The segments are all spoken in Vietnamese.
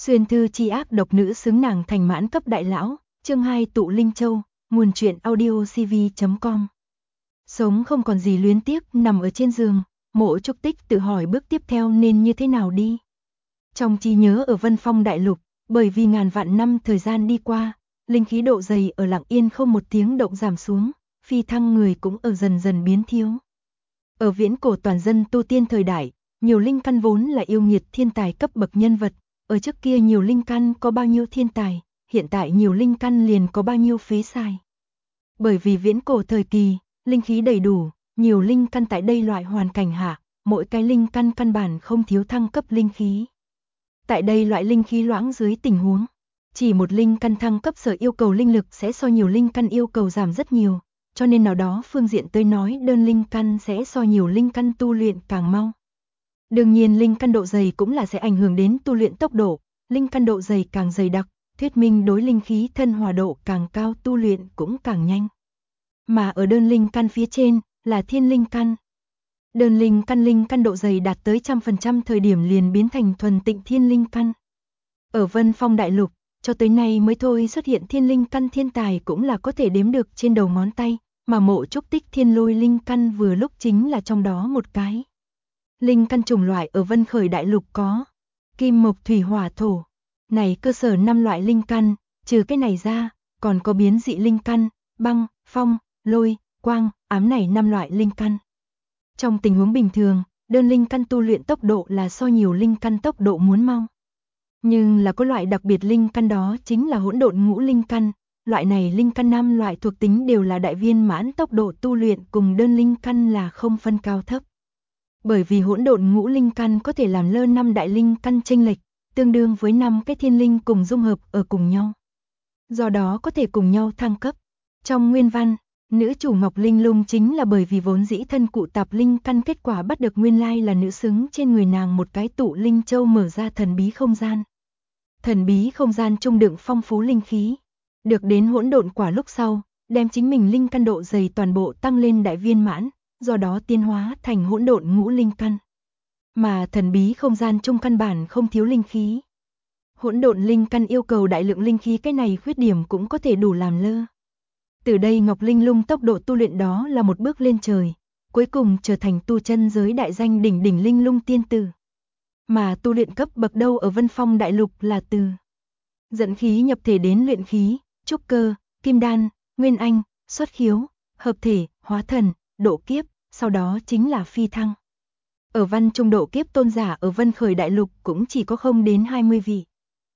Xuyên thư chi ác độc nữ xứng nàng thành mãn cấp đại lão, chương 2 Tụ Linh Châu, nguồn truyện audio cv.com. Sống không còn gì luyến tiếc, nằm ở trên giường, Mộ Trúc Tích tự hỏi bước tiếp theo nên như thế nào đi. Trong trí nhớ ở Vân Phong Đại Lục, bởi vì ngàn vạn năm thời gian đi qua, linh khí độ dày ở lặng yên không một tiếng động giảm xuống, phi thăng người cũng ở dần dần biến thiếu. Ở viễn cổ toàn dân tu tiên thời đại, nhiều linh căn vốn là yêu nghiệt thiên tài cấp bậc nhân vật, ở trước kia nhiều linh căn có bao nhiêu thiên tài, hiện tại nhiều linh căn liền có bao nhiêu phế sai. Bởi vì viễn cổ thời kỳ, linh khí đầy đủ, nhiều linh căn tại đây loại hoàn cảnh hạ, mỗi cái linh căn căn bản không thiếu thăng cấp linh khí. Tại đây loại linh khí loãng dưới tình huống, chỉ một linh căn thăng cấp sở yêu cầu linh lực sẽ so nhiều linh căn yêu cầu giảm rất nhiều, cho nên nào đó phương diện tôi nói đơn linh căn sẽ so nhiều linh căn tu luyện càng mau. Đương nhiên linh căn độ dày cũng là sẽ ảnh hưởng đến tu luyện tốc độ, linh căn độ dày càng dày đặc, thuyết minh đối linh khí thân hòa độ càng cao tu luyện cũng càng nhanh. Mà ở đơn linh căn phía trên là thiên linh căn. Đơn linh căn độ dày đạt tới 100% thời điểm liền biến thành thuần tịnh thiên linh căn. Ở Vân Phong Đại Lục, cho tới nay mới thôi xuất hiện thiên linh căn thiên tài cũng là có thể đếm được trên đầu ngón tay, mà Mộ Trúc Tích thiên lôi linh căn vừa lúc chính là trong đó một cái. Linh căn chủng loại ở Vân Khởi Đại Lục có kim mộc thủy hỏa thổ. Này cơ sở 5 loại linh căn, trừ cái này ra, còn có biến dị linh căn, băng, phong, lôi, quang, ám này 5 loại linh căn. Trong tình huống bình thường, đơn linh căn tu luyện tốc độ là so nhiều linh căn tốc độ muốn mau. Nhưng là có loại đặc biệt linh căn đó chính là hỗn độn ngũ linh căn, loại này linh căn 5 loại thuộc tính đều là đại viên mãn tốc độ tu luyện cùng đơn linh căn là không phân cao thấp. Bởi vì hỗn độn ngũ linh căn có thể làm lơ 5 đại linh căn chênh lệch, tương đương với 5 cái thiên linh cùng dung hợp ở cùng nhau. Do đó có thể cùng nhau thăng cấp. Trong nguyên văn, nữ chủ Ngọc Linh Lung chính là bởi vì vốn dĩ thân cụ tạp linh căn kết quả bắt được nguyên lai là nữ xứng trên người nàng một cái tụ linh châu mở ra thần bí không gian. Thần bí không gian trung đựng phong phú linh khí. Được đến hỗn độn quả lúc sau, đem chính mình linh căn độ dày toàn bộ tăng lên đại viên mãn, do đó tiến hóa thành hỗn độn ngũ linh căn. Mà thần bí không gian trung căn bản không thiếu linh khí. Hỗn độn linh căn yêu cầu đại lượng linh khí, cái này khuyết điểm cũng có thể đủ làm lơ. Từ đây Ngọc Linh Lung tốc độ tu luyện đó là một bước lên trời, cuối cùng trở thành tu chân giới đại danh đỉnh đỉnh Linh Lung tiên tử. Mà tu luyện cấp bậc đâu ở Vân Phong Đại Lục là từ dẫn khí nhập thể đến luyện khí, trúc cơ, kim đan, nguyên anh, xuất khiếu, hợp thể, hóa thần, độ kiếp, sau đó chính là phi thăng. Ở văn trung độ kiếp tôn giả ở Vân Khởi Đại Lục cũng chỉ có không đến 20 vị.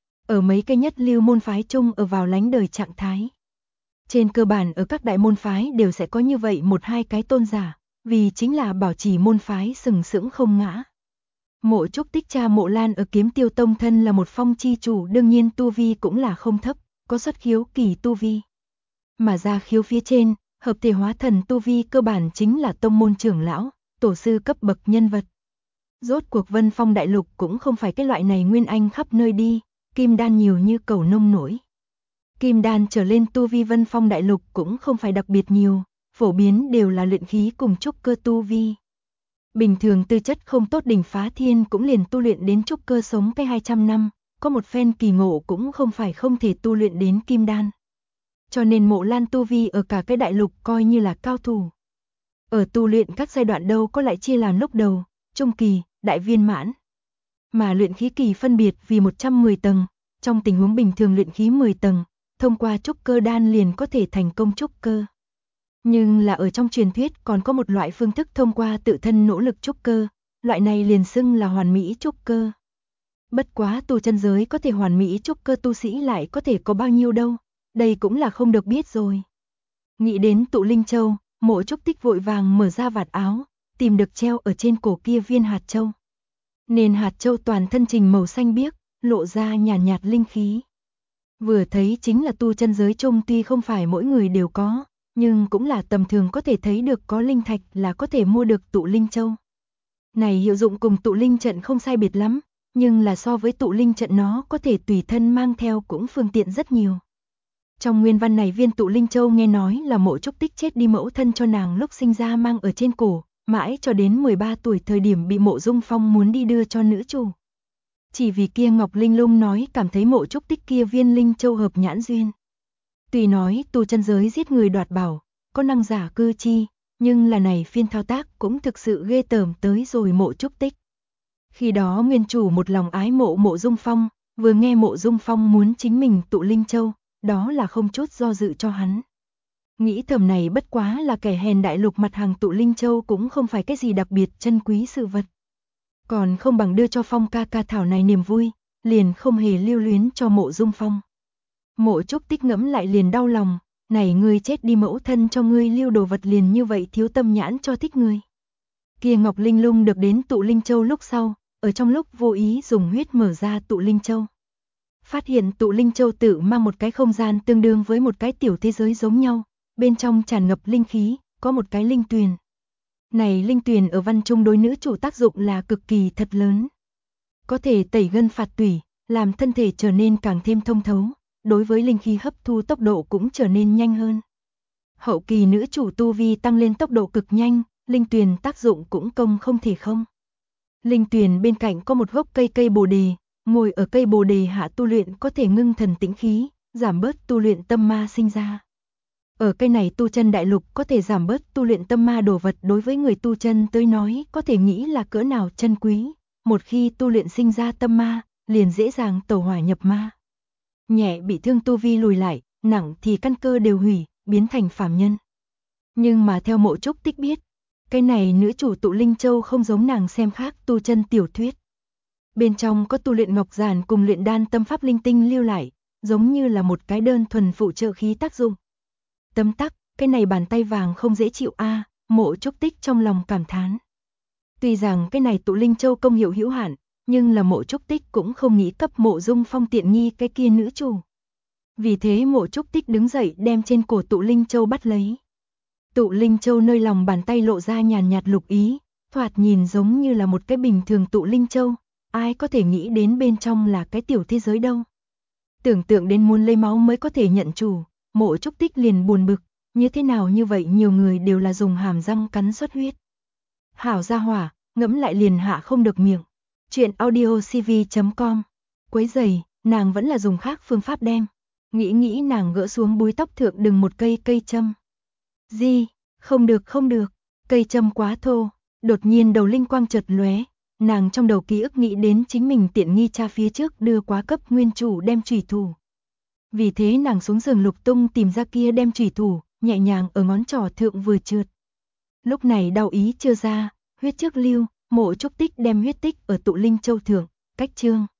Ở mấy cái nhất lưu môn phái chung ở vào lánh đời trạng thái. Trên cơ bản ở các đại môn phái đều sẽ có như vậy 1-2 cái tôn giả, vì chính là bảo trì môn phái sừng sững không ngã. Mộ Trúc Tích cha Mộ Lan ở Kiếm Tiêu Tông thân là một phong chi chủ, đương nhiên tu vi cũng là không thấp, có xuất khiếu kỳ tu vi. Mà ra khiếu phía trên, hợp thể hóa thần tu vi cơ bản chính là tông môn trưởng lão, tổ sư cấp bậc nhân vật. Rốt cuộc Vân Phong Đại Lục cũng không phải cái loại này nguyên anh khắp nơi đi, kim đan nhiều như cầu nông nổi. Kim đan trở lên tu vi Vân Phong Đại Lục cũng không phải đặc biệt nhiều, phổ biến đều là luyện khí cùng trúc cơ tu vi. Bình thường tư chất không tốt đỉnh phá thiên cũng liền tu luyện đến trúc cơ sống cái 200 năm, có một phen kỳ ngộ cũng không phải không thể tu luyện đến kim đan. Cho nên Mộ Lan tu vi ở cả cái đại lục coi như là cao thủ. Ở tu luyện các giai đoạn đâu có lại chia làm lúc đầu, trung kỳ, đại viên mãn. Mà luyện khí kỳ phân biệt vì 110 tầng, trong tình huống bình thường luyện khí 10 tầng, thông qua trúc cơ đan liền có thể thành công trúc cơ. Nhưng là ở trong truyền thuyết còn có một loại phương thức thông qua tự thân nỗ lực trúc cơ, loại này liền xưng là hoàn mỹ trúc cơ. Bất quá tu chân giới có thể hoàn mỹ trúc cơ tu sĩ lại có thể có bao nhiêu đâu, đây cũng là không được biết rồi. Nghĩ đến tụ linh châu, Mộ Trúc Tích vội vàng mở ra vạt áo, tìm được treo ở trên cổ kia viên hạt châu. Nên hạt châu toàn thân trình màu xanh biếc, lộ ra nhàn nhạt linh khí. Vừa thấy chính là tu chân giới chung tuy không phải mỗi người đều có, nhưng cũng là tầm thường có thể thấy được có linh thạch là có thể mua được tụ linh châu. Này hiệu dụng cùng tụ linh trận không sai biệt lắm, nhưng là so với tụ linh trận nó có thể tùy thân mang theo cũng phương tiện rất nhiều. Trong nguyên văn này viên tụ linh châu nghe nói là Mộ Trúc Tích chết đi mẫu thân cho nàng lúc sinh ra mang ở trên cổ, mãi cho đến 13 tuổi thời điểm bị Mộ Dung Phong muốn đi đưa cho nữ chủ. chỉ vì kia Ngọc Linh Lung nói cảm thấy Mộ Trúc Tích kia viên linh châu hợp nhãn duyên. Tuy nói tu chân giới giết người đoạt bảo, có năng giả cư chi, nhưng là này phiên thao tác cũng thực sự ghê tởm tới rồi Mộ Trúc Tích. Khi đó nguyên chủ một lòng ái mộ Mộ Dung Phong, vừa nghe Mộ Dung Phong muốn chính mình tụ linh châu, đó là không chút do dự cho hắn. Nghĩ thầm này bất quá là kẻ hèn đại lục mặt hàng tụ linh châu cũng không phải cái gì đặc biệt chân quý sự vật. Còn không bằng đưa cho Phong ca ca thảo này niềm vui, liền không hề lưu luyến cho Mộ Dung Phong. Mộ Trúc Tích ngẫm lại liền đau lòng, này ngươi chết đi mẫu thân cho ngươi lưu đồ vật liền như vậy thiếu tâm nhãn cho thích ngươi. Kia Ngọc Linh Lung được đến tụ linh châu lúc sau, ở trong lúc vô ý dùng huyết mở ra tụ linh châu. Phát hiện tụ linh châu tự mang một cái không gian tương đương với một cái tiểu thế giới giống nhau, bên trong tràn ngập linh khí, có một cái linh tuyền. Này linh tuyền ở văn trung đối nữ chủ tác dụng là cực kỳ thật lớn. Có thể tẩy gân phạt tủy, làm thân thể trở nên càng thêm thông thấu, đối với linh khí hấp thu tốc độ cũng trở nên nhanh hơn. Hậu kỳ nữ chủ tu vi tăng lên tốc độ cực nhanh, linh tuyền tác dụng cũng công không thể không. Linh tuyền bên cạnh có một gốc cây bồ đề, ngồi ở cây bồ đề hạ tu luyện có thể ngưng thần tĩnh khí, giảm bớt tu luyện tâm ma sinh ra. Ở cây này tu chân đại lục có thể giảm bớt tu luyện tâm ma đồ vật đối với người tu chân tới nói có thể nghĩ là cỡ nào chân quý, một khi tu luyện sinh ra tâm ma, liền dễ dàng tẩu hỏa nhập ma. Nhẹ bị thương tu vi lùi lại, nặng thì căn cơ đều hủy, biến thành phàm nhân. Nhưng mà theo Mộ Trúc Tích biết, cái này nữ chủ tụ linh châu không giống nàng xem khác tu chân tiểu thuyết. Bên trong có tu luyện ngọc giản cùng luyện đan tâm pháp linh tinh lưu lại, giống như là một cái đơn thuần phụ trợ khí tác dụng. Tấm tắc, cái này bàn tay vàng không dễ chịu a, Mộ Trúc Tích trong lòng cảm thán. Tuy rằng cái này tụ linh châu công hiệu hữu hạn, nhưng là Mộ Trúc Tích cũng không nghĩ cấp Mộ Dung Phong tiện nghi cái kia nữ chủ. Vì thế Mộ Trúc Tích đứng dậy đem trên cổ tụ linh châu bắt lấy. Tụ linh châu nơi lòng bàn tay lộ ra nhàn nhạt lục ý, thoạt nhìn giống như là một cái bình thường tụ linh châu, ai có thể nghĩ đến bên trong là cái tiểu thế giới đâu. Tưởng tượng đến muốn lấy máu mới có thể nhận chủ, Mộ Trúc Tích liền buồn bực, như thế nào như vậy nhiều người đều là dùng hàm răng cắn xuất huyết. Hảo gia hỏa, ngẫm lại liền hạ không được miệng. Chuyện audiocv.com. Quấy giày, nàng vẫn là dùng khác phương pháp đem. Nghĩ nàng gỡ xuống búi tóc thượng đừng một cây châm. Di, không được, cây châm quá thô. Đột nhiên đầu linh quang chợt lóe, nàng trong đầu ký ức nghĩ đến chính mình tiện nghi cha phía trước đưa quá cấp nguyên chủ đem chủy thủ. Vì thế nàng xuống giường lục tung tìm ra kia đem chủy thủ, nhẹ nhàng ở ngón trỏ thượng vừa trượt. Lúc này đau ý chưa ra, huyết trước lưu, Mộ Trúc Tích đem huyết tích ở tụ linh châu thượng, cách chương.